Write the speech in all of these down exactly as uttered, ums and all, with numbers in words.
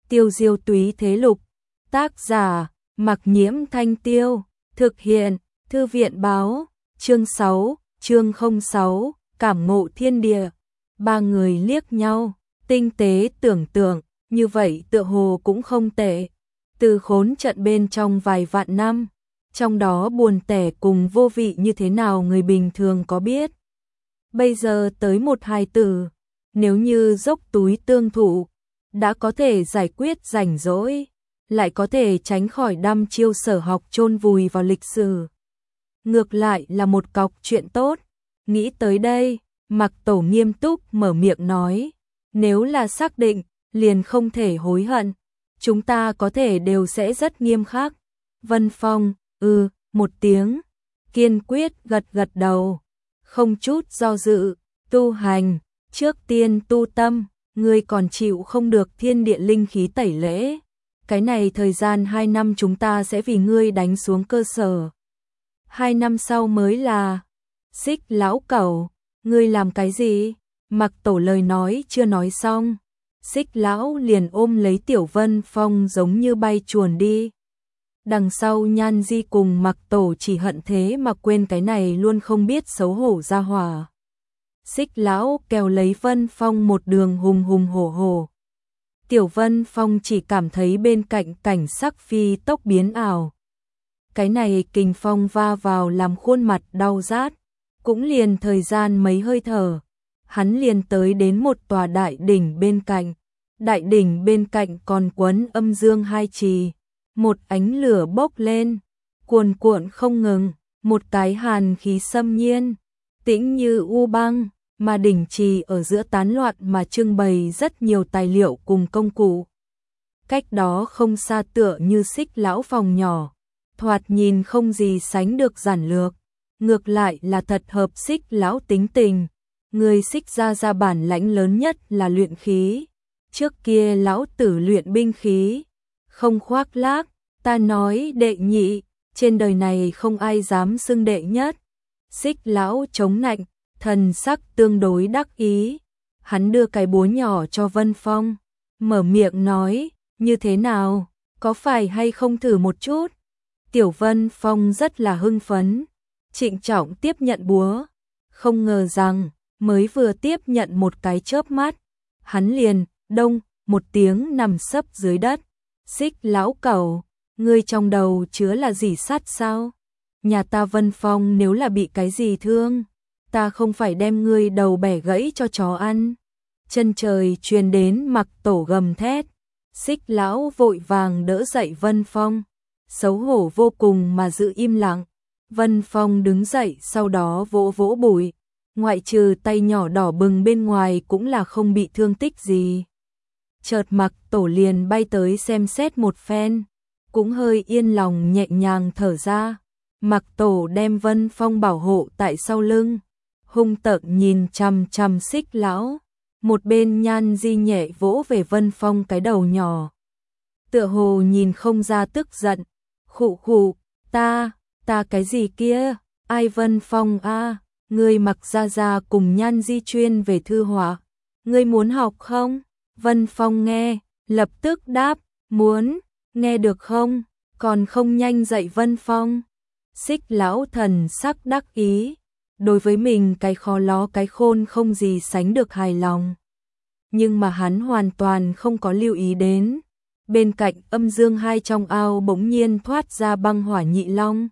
Tiêu diêu túy thế lục, tác giả, Mặc Nhiễm Thanh Tiêu, thực hiện, Thư viện báo, chương sáu, chương không sáu, cảm ngộ thiên địa. Ba người liếc nhau, tinh tế tưởng tượng, như vậy tựa hồ cũng không tệ. Từ khốn trận bên trong vài vạn năm, trong đó buồn tẻ cùng vô vị như thế nào người bình thường có biết. Bây giờ tới một hài tử, nếu như dốc túi tương thụ, đã có thể giải quyết rảnh rỗi, lại có thể tránh khỏi đăm chiêu sở học chôn vùi vào lịch sử. Ngược lại là một cọc chuyện tốt. Nghĩ tới đây, Mặc Tổ nghiêm túc mở miệng nói, nếu là xác định, liền không thể hối hận. Chúng ta có thể đều sẽ rất nghiêm khắc. Vân Phong, ừ, một tiếng, kiên quyết gật gật đầu, không chút do dự, tu hành, trước tiên tu tâm, ngươi còn chịu không được thiên địa linh khí tẩy lễ. Cái này thời gian hai năm chúng ta sẽ vì ngươi đánh xuống cơ sở. Hai năm sau mới là, Xích lão cẩu, ngươi làm cái gì? Mặc Tổ lời nói chưa nói xong, Xích lão liền ôm lấy Tiểu Vân Phong giống như bay chuồn đi. Đằng sau Nhan Di cùng Mặc Tổ chỉ hận thế mà quên cái này luôn không biết xấu hổ ra hỏa. Xích lão kéo lấy Vân Phong một đường hùng hùng hổ hổ. Tiểu Vân Phong chỉ cảm thấy bên cạnh cảnh sắc phi tốc biến ảo. Cái này kình phong va vào làm khuôn mặt đau rát, cũng liền thời gian mấy hơi thở, hắn liền tới đến một tòa đại đỉnh bên cạnh. Đại đỉnh bên cạnh còn quấn âm dương hai trì, một ánh lửa bốc lên, cuồn cuộn không ngừng, một cái hàn khí xâm nhiên, tĩnh như u băng, mà đỉnh trì ở giữa tán loạn mà trưng bày rất nhiều tài liệu cùng công cụ. Cách đó không xa tựa như Xích lão phòng nhỏ, thoạt nhìn không gì sánh được giản lược, ngược lại là thật hợp Xích lão tính tình. Người Xích gia gia bản lãnh lớn nhất là luyện khí. Trước kia lão tử luyện binh khí, không khoác lác, ta nói đệ nhị, trên đời này không ai dám xưng đệ nhất. Xích lão chống nạnh, thần sắc tương đối đắc ý, hắn đưa cái búa nhỏ cho Vân Phong, mở miệng nói, như thế nào, có phải hay không thử một chút? Tiểu Vân Phong rất là hưng phấn, trịnh trọng tiếp nhận búa, không ngờ rằng, mới vừa tiếp nhận một cái chớp mắt, hắn liền, đông, một tiếng nằm sấp dưới đất. Xích lão cẩu, ngươi trong đầu chứa là gì sắt sao? Nhà ta Vân Phong nếu là bị cái gì thương, ta không phải đem ngươi đầu bẻ gãy cho chó ăn. Chân trời truyền đến Mặc Tổ gầm thét. Xích lão vội vàng đỡ dậy Vân Phong, xấu hổ vô cùng mà giữ im lặng. Vân Phong đứng dậy sau đó vỗ vỗ bụi, ngoại trừ tay nhỏ đỏ bừng bên ngoài cũng là không bị thương tích gì. Chợt Mặc Tổ liền bay tới xem xét một phen, cũng hơi yên lòng nhẹ nhàng thở ra. Mặc Tổ đem Vân Phong bảo hộ tại sau lưng, hung tợn nhìn chằm chằm Xích lão. Một bên Nhan Di nhẹ vỗ về Vân Phong cái đầu nhỏ, tựa hồ nhìn không ra tức giận. Khụ khụ, ta, ta cái gì kia, ai Vân Phong a, à, ngươi Mặc gia gia cùng Nhan Di chuyên về thư họa, ngươi muốn học không? Vân Phong nghe, lập tức đáp, muốn, nghe được không, còn không nhanh dậy Vân Phong. Xích lão thần sắc đắc ý, đối với mình cái khó ló cái khôn không gì sánh được hài lòng. Nhưng mà hắn hoàn toàn không có lưu ý đến, bên cạnh âm dương hai trong ao bỗng nhiên thoát ra băng hỏa nhị long.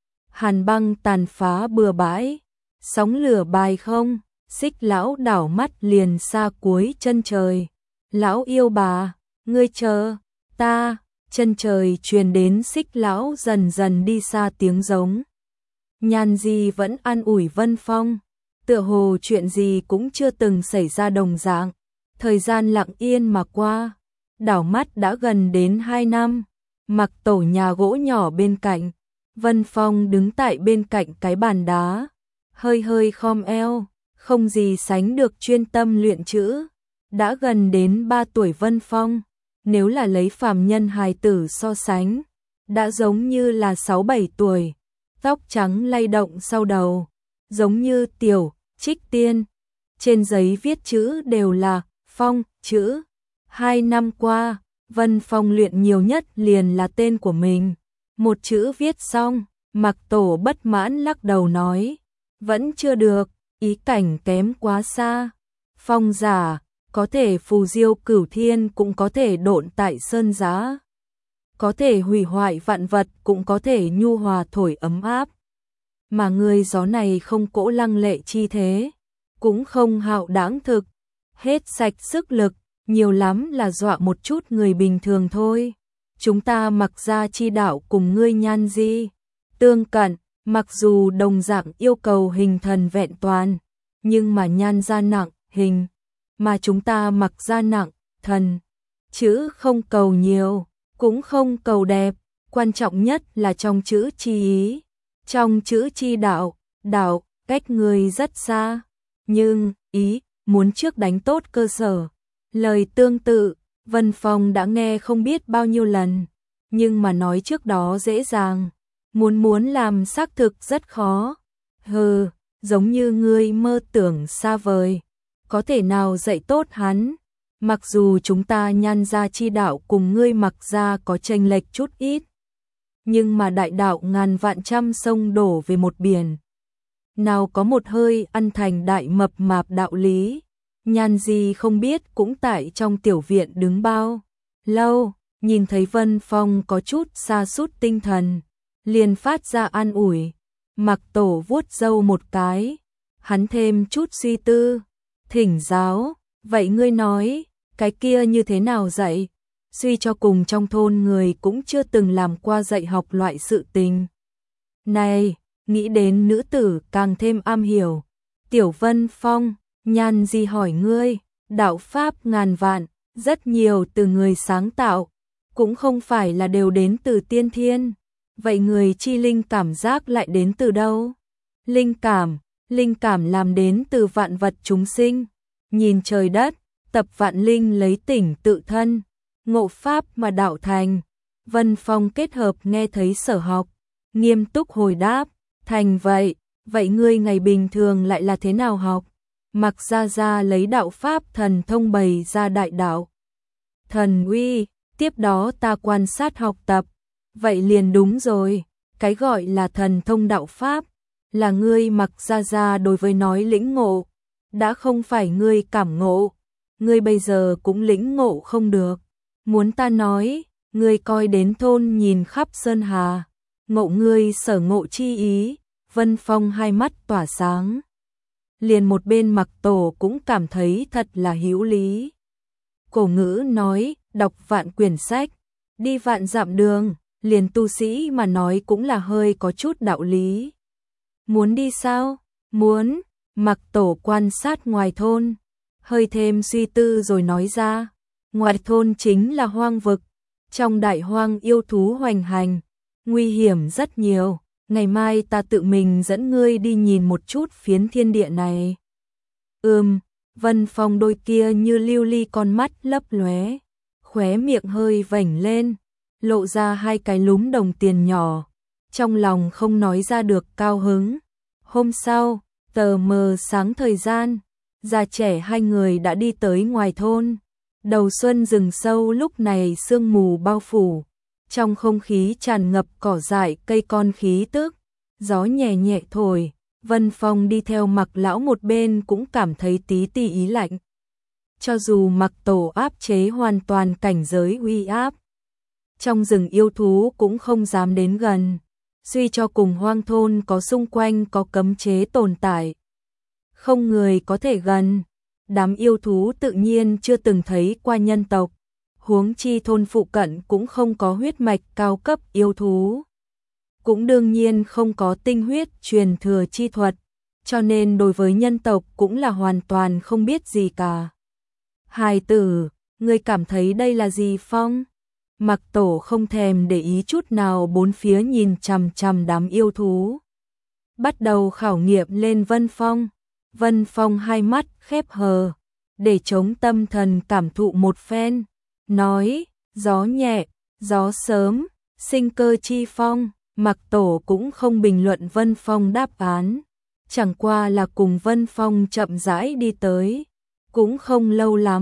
Hàn băng tàn phá bừa bãi, sóng lửa bài không, Xích lão đảo mắt liền xa cuối chân trời. Lão yêu bà, ngươi chờ, ta, chân trời truyền đến Xích lão dần dần đi xa tiếng giống. Nhan Di vẫn an ủi Vân Phong, tựa hồ chuyện gì cũng chưa từng xảy ra đồng dạng. Thời gian lặng yên mà qua, đảo mắt đã gần đến hai năm. Mặc Tổ nhà gỗ nhỏ bên cạnh, Vân Phong đứng tại bên cạnh cái bàn đá, hơi hơi khom eo, không gì sánh được chuyên tâm luyện chữ. Đã gần đến ba tuổi Vân Phong, nếu là lấy phàm nhân hài tử so sánh, đã giống như là sáu bảy tuổi, tóc trắng lay động sau đầu, giống như tiểu Trích Tiên. Trên giấy viết chữ đều là Phong chữ. Hai năm qua, Vân Phong luyện nhiều nhất liền là tên của mình. Một chữ viết xong, Mạc Tổ bất mãn lắc đầu nói, vẫn chưa được, ý cảnh kém quá xa. Phong giả, có thể phù diêu cửu thiên cũng có thể độn tại sơn giá. Có thể hủy hoại vạn vật cũng có thể nhu hòa thổi ấm áp. Mà người gió này không cỗ lăng lệ chi thế, cũng không hạo đãng thực, hết sạch sức lực, nhiều lắm là dọa một chút người bình thường thôi. Chúng ta mặc ra chi đạo cùng ngươi nhan di tương cận, mặc dù đồng dạng yêu cầu hình thần vẹn toàn, nhưng mà nhan gia nặng hình, mà chúng ta mặc ra nặng thần, chữ không cầu nhiều, cũng không cầu đẹp, quan trọng nhất là trong chữ chi ý, trong chữ chi đạo, đạo cách người rất xa, nhưng ý muốn trước đánh tốt cơ sở. Lời tương tự, Vân Phong đã nghe không biết bao nhiêu lần, nhưng mà nói trước đó dễ dàng, muốn muốn làm xác thực rất khó. Hừ, giống như ngươi mơ tưởng xa vời, có thể nào dạy tốt hắn? Mặc dù chúng ta nhan gia chi đạo cùng ngươi mặc ra có chênh lệch chút ít, nhưng mà đại đạo ngàn vạn trăm sông đổ về một biển, nào có một hơi ăn thành đại mập mạp đạo lý. Nhan gì không biết cũng tại trong tiểu viện đứng bao lâu, nhìn thấy Vân Phong có chút sa sút tinh thần, liền phát ra an ủi. Mạc Tổ vuốt râu một cái, hắn thêm chút suy tư, thỉnh giáo, vậy ngươi nói, cái kia như thế nào dạy? Suy cho cùng trong thôn người cũng chưa từng làm qua dạy học loại sự tình này, nghĩ đến nữ tử càng thêm am hiểu. Tiểu Vân Phong, Nhan gì hỏi ngươi, đạo pháp ngàn vạn, rất nhiều từ người sáng tạo, cũng không phải là đều đến từ tiên thiên. Vậy người chi linh cảm giác lại đến từ đâu? Linh cảm, linh cảm làm đến từ vạn vật chúng sinh. Nhìn trời đất, tập vạn linh lấy tỉnh tự thân, ngộ pháp mà đạo thành. Vân Phong kết hợp nghe thấy sở học, nghiêm túc hồi đáp, thành vậy, vậy ngươi ngày bình thường lại là thế nào học? Mặc ra ra lấy đạo pháp thần thông bày ra đại đạo thần uy, tiếp đó ta quan sát học tập. Vậy liền đúng rồi, cái gọi là thần thông đạo pháp là ngươi Mặc ra ra đối với nói lĩnh ngộ, đã không phải ngươi cảm ngộ, ngươi bây giờ cũng lĩnh ngộ không được. Muốn ta nói, ngươi coi đến thôn nhìn khắp sơn hà, ngộ ngươi sở ngộ chi ý. Vân Phong hai mắt tỏa sáng, liền một bên Mạc Tổ cũng cảm thấy thật là hữu lý. Cổ ngữ nói, đọc vạn quyển sách, đi vạn dặm đường, liền tu sĩ mà nói cũng là hơi có chút đạo lý. Muốn đi sao? Muốn. Mạc Tổ quan sát ngoài thôn, hơi thêm suy tư rồi nói ra, ngoài thôn chính là hoang vực, trong đại hoang yêu thú hoành hành, nguy hiểm rất nhiều. Ngày mai ta tự mình dẫn ngươi đi nhìn một chút phiến thiên địa này. Ừm, Vân Phong đôi kia như lưu ly con mắt lấp lóe, khóe miệng hơi vểnh lên, lộ ra hai cái lúm đồng tiền nhỏ, trong lòng không nói ra được cao hứng. Hôm sau, tờ mờ sáng thời gian, già trẻ hai người đã đi tới ngoài thôn. Đầu xuân rừng sâu lúc này sương mù bao phủ, trong không khí tràn ngập cỏ dại cây con khí tức, gió nhẹ nhẹ thổi. Vân Phong đi theo Mạc lão một bên cũng cảm thấy tí tì ý lạnh. Cho dù Mạc Tổ áp chế hoàn toàn cảnh giới uy áp, trong rừng yêu thú cũng không dám đến gần. Suy cho cùng hoang thôn có xung quanh có cấm chế tồn tại, không người có thể gần. Đám yêu thú tự nhiên chưa từng thấy qua nhân tộc, huống chi thôn phụ cận cũng không có huyết mạch cao cấp yêu thú, cũng đương nhiên không có tinh huyết truyền thừa chi thuật, cho nên đối với nhân tộc cũng là hoàn toàn không biết gì cả. Hài tử, ngươi cảm thấy đây là gì Phong? Mạc Tổ không thèm để ý chút nào bốn phía nhìn chằm chằm đám yêu thú, bắt đầu khảo nghiệm lên Vân Phong. Vân Phong hai mắt khép hờ, để chống tâm thần cảm thụ một phen, nói, gió nhẹ, gió sớm, sinh cơ chi phong. Mạc Tổ cũng không bình luận Vân Phong đáp án, chẳng qua là cùng Vân Phong chậm rãi đi tới, cũng không lâu lắm,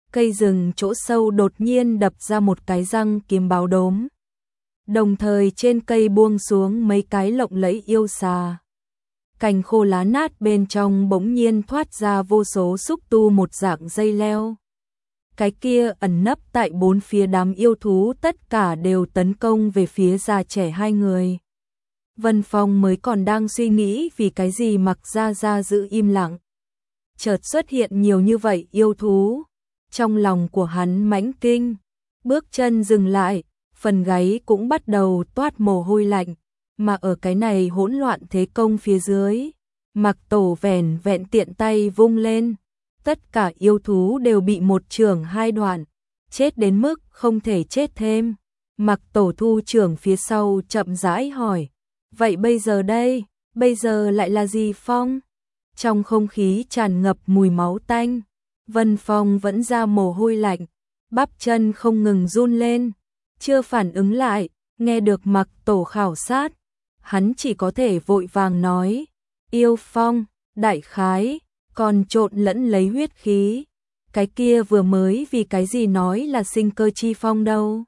cây rừng chỗ sâu đột nhiên đập ra một cái răng kiếm báo đốm. Đồng thời trên cây buông xuống mấy cái lộng lẫy yêu xà. Cành khô lá nát bên trong bỗng nhiên thoát ra vô số xúc tu một dạng dây leo. Cái kia ẩn nấp tại bốn phía đám yêu thú tất cả đều tấn công về phía già trẻ hai người. Vân Phong mới còn đang suy nghĩ vì cái gì Mặc Gia Gia giữ im lặng. Chợt xuất hiện nhiều như vậy yêu thú. Trong lòng của hắn mãnh kinh. Bước chân dừng lại, phần gáy cũng bắt đầu toát mồ hôi lạnh. Mà ở cái này hỗn loạn thế công phía dưới, Mặc Tổ vẻn vẹn tiện tay vung lên. Tất cả yêu thú đều bị một chưởng hai đoạn, chết đến mức không thể chết thêm. Mặc Tổ thu chưởng phía sau chậm rãi hỏi, vậy bây giờ đây, bây giờ lại là gì Phong? Trong không khí tràn ngập mùi máu tanh, Vân Phong vẫn ra mồ hôi lạnh, bắp chân không ngừng run lên, chưa phản ứng lại, nghe được Mặc Tổ khảo sát, hắn chỉ có thể vội vàng nói, yêu phong, đại khái, còn trộn lẫn lấy huyết khí, cái kia vừa mới vì cái gì nói là sinh cơ chi phong đâu.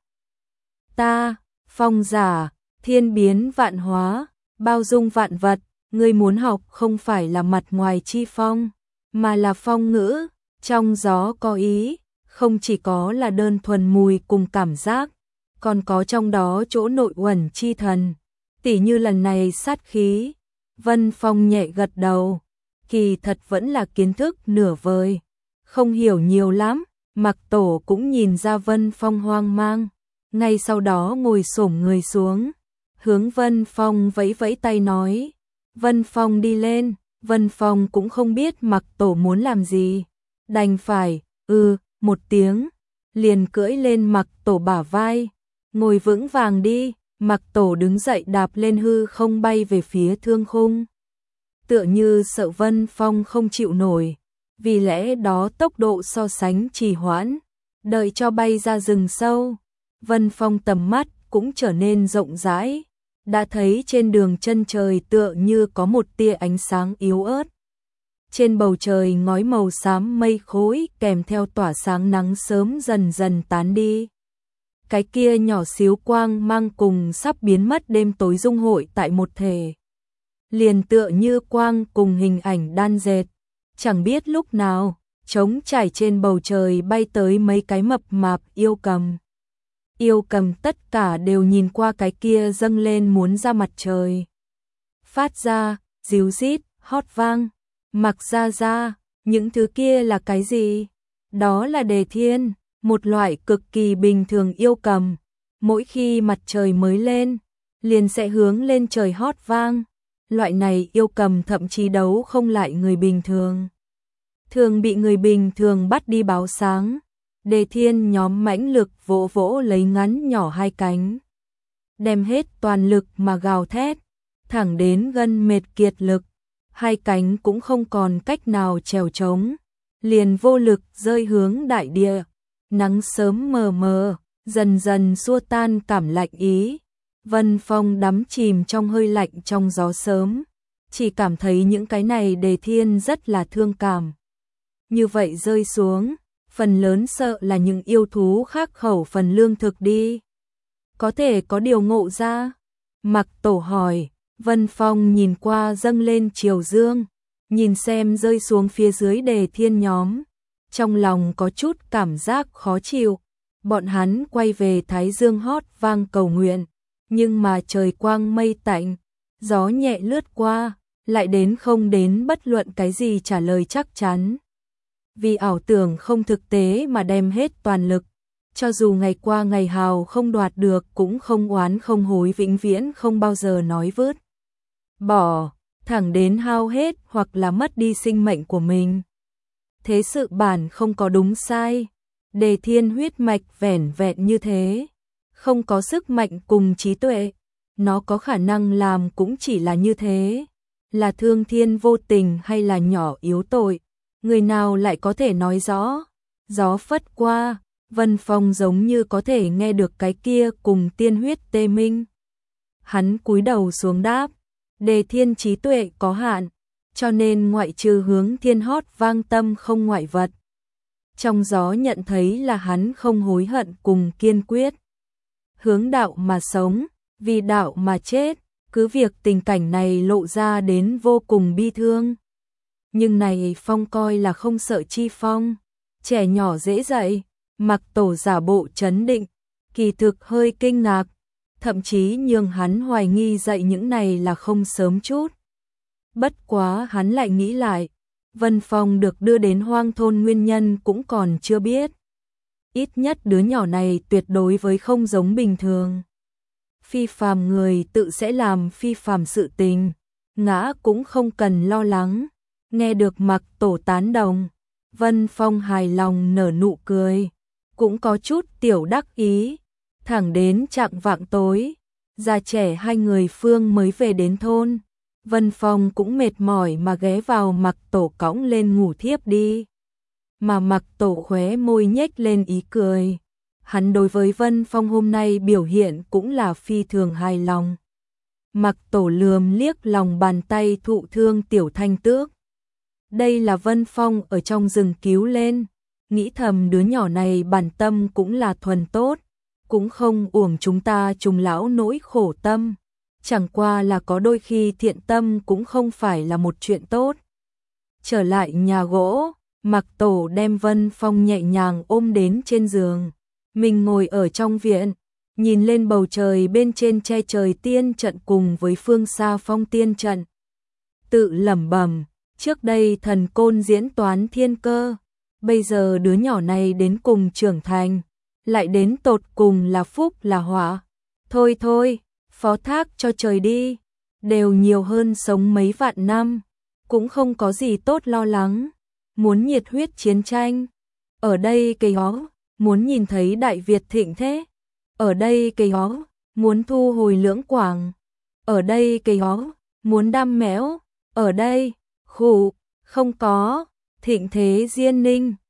Ta, phong giả, thiên biến vạn hóa, bao dung vạn vật, ngươi muốn học không phải là mặt ngoài chi phong, mà là phong ngữ, trong gió có ý, không chỉ có là đơn thuần mùi cùng cảm giác, còn có trong đó chỗ nội uẩn chi thần. Tỉ như lần này sát khí, Vân Phong nhẹ gật đầu, kỳ thật vẫn là kiến thức nửa vời, không hiểu nhiều lắm, Mặc Tổ cũng nhìn ra Vân Phong hoang mang, ngay sau đó ngồi xổm người xuống, hướng Vân Phong vẫy vẫy tay nói, Vân Phong đi lên, Vân Phong cũng không biết Mặc Tổ muốn làm gì, đành phải, ừ, một tiếng, liền cưỡi lên Mặc Tổ bả vai, ngồi vững vàng đi. Mặc Tổ đứng dậy đạp lên hư không bay về phía thương khung. Tựa như sợ Vân Phong không chịu nổi, vì lẽ đó tốc độ so sánh trì hoãn, đợi cho bay ra rừng sâu. Vân Phong tầm mắt cũng trở nên rộng rãi, đã thấy trên đường chân trời tựa như có một tia ánh sáng yếu ớt. Trên bầu trời ngói màu xám mây khối kèm theo tỏa sáng nắng sớm dần dần tán đi. Cái kia nhỏ xíu quang mang cùng sắp biến mất đêm tối dung hội tại một thể. Liền tựa như quang cùng hình ảnh đan dệt, chẳng biết lúc nào, trống trải trên bầu trời bay tới mấy cái mập mạp yêu cầm. Yêu cầm tất cả đều nhìn qua cái kia dâng lên muốn ra mặt trời. Phát ra, ríu rít, hót vang, Mặc Gia Gia, những thứ kia là cái gì? Đó là đề thiên. Một loại cực kỳ bình thường yêu cầm, mỗi khi mặt trời mới lên, liền sẽ hướng lên trời hót vang. Loại này yêu cầm thậm chí đấu không lại người bình thường. Thường bị người bình thường bắt đi báo sáng. Đề thiên nhóm mãnh lực vỗ vỗ lấy ngắn nhỏ hai cánh. Đem hết toàn lực mà gào thét, thẳng đến gân mệt kiệt lực. Hai cánh cũng không còn cách nào trèo trống, liền vô lực rơi hướng đại địa. Nắng sớm mờ mờ, dần dần xua tan cảm lạnh ý. Vân Phong đắm chìm trong hơi lạnh trong gió sớm, chỉ cảm thấy những cái này đề thiên rất là thương cảm. Như vậy rơi xuống, phần lớn sợ là những yêu thú khác khẩu phần lương thực đi. Có thể có điều ngộ ra. Mặc Tổ hỏi, Vân Phong nhìn qua dâng lên chiều dương, nhìn xem rơi xuống phía dưới đề thiên nhóm. Trong lòng có chút cảm giác khó chịu, bọn hắn quay về Thái Dương hót vang cầu nguyện, nhưng mà trời quang mây tạnh, gió nhẹ lướt qua, lại đến không đến bất luận cái gì trả lời chắc chắn. Vì ảo tưởng không thực tế mà đem hết toàn lực, cho dù ngày qua ngày hào không đoạt được cũng không oán không hối vĩnh viễn không bao giờ nói vứt. Bỏ, thẳng đến hao hết hoặc là mất đi sinh mệnh của mình. Thế sự bản không có đúng sai, đề thiên huyết mạch vẻn vẹn như thế, không có sức mạnh cùng trí tuệ, nó có khả năng làm cũng chỉ là như thế, là thương thiên vô tình hay là nhỏ yếu tội, người nào lại có thể nói rõ. Gió phất qua, Vân Phong giống như có thể nghe được cái kia cùng tiên huyết tê minh. Hắn cúi đầu xuống đáp, đề thiên trí tuệ có hạn, cho nên ngoại trừ hướng thiên hót vang tâm không ngoại vật. trong gió nhận thấy là hắn không hối hận cùng kiên quyết. Hướng đạo mà sống, vì đạo mà chết, cứ việc tình cảnh này lộ ra đến vô cùng bi thương. Nhưng này Phong coi là không sợ Chi Phong, trẻ nhỏ dễ dạy, Mặc Tổ giả bộ trấn định, kỳ thực hơi kinh ngạc, thậm chí nhường hắn hoài nghi dạy những này là không sớm chút. Bất quá hắn lại nghĩ lại, Vân Phong được đưa đến hoang thôn nguyên nhân cũng còn chưa biết. Ít nhất đứa nhỏ này tuyệt đối với không giống bình thường. Phi phàm người tự sẽ làm phi phàm sự tình, ngã cũng không cần lo lắng. Nghe được Mặc Tổ tán đồng, Vân Phong hài lòng nở nụ cười, cũng có chút tiểu đắc ý. Thẳng đến chạng vạng tối, già trẻ hai người phương mới về đến thôn. Vân Phong cũng mệt mỏi mà ghé vào Mặc Tổ cõng lên ngủ thiếp đi. Mà Mặc Tổ khóe môi nhếch lên ý cười. Hắn đối với Vân Phong hôm nay biểu hiện cũng là phi thường hài lòng. Mặc Tổ lườm liếc lòng bàn tay thụ thương tiểu thanh tước. Đây là Vân Phong ở trong rừng cứu lên, nghĩ thầm đứa nhỏ này bản tâm cũng là thuần tốt, cũng không uổng chúng ta trùng lão nỗi khổ tâm, chẳng qua là có đôi khi thiện tâm cũng không phải là một chuyện tốt. Trở lại nhà gỗ, Mặc Tổ đem Vân Phong nhẹ nhàng ôm đến trên giường, mình ngồi ở trong viện, nhìn lên bầu trời bên trên che trời tiên trận cùng với phương xa phong tiên trận. Tự lẩm bẩm, trước đây thần côn diễn toán thiên cơ, bây giờ đứa nhỏ này đến cùng trưởng thành, lại đến tột cùng là phúc là họa. Thôi thôi, phó thác cho trời đi, đều nhiều hơn sống mấy vạn năm, cũng không có gì tốt lo lắng. Muốn nhiệt huyết chiến tranh, ở đây cây hó, muốn nhìn thấy Đại Việt thịnh thế, ở đây cây hó, muốn thu hồi lưỡng quảng, ở đây cây hó, muốn đam mẽo, ở đây, khủ, không có, thịnh thế diên ninh.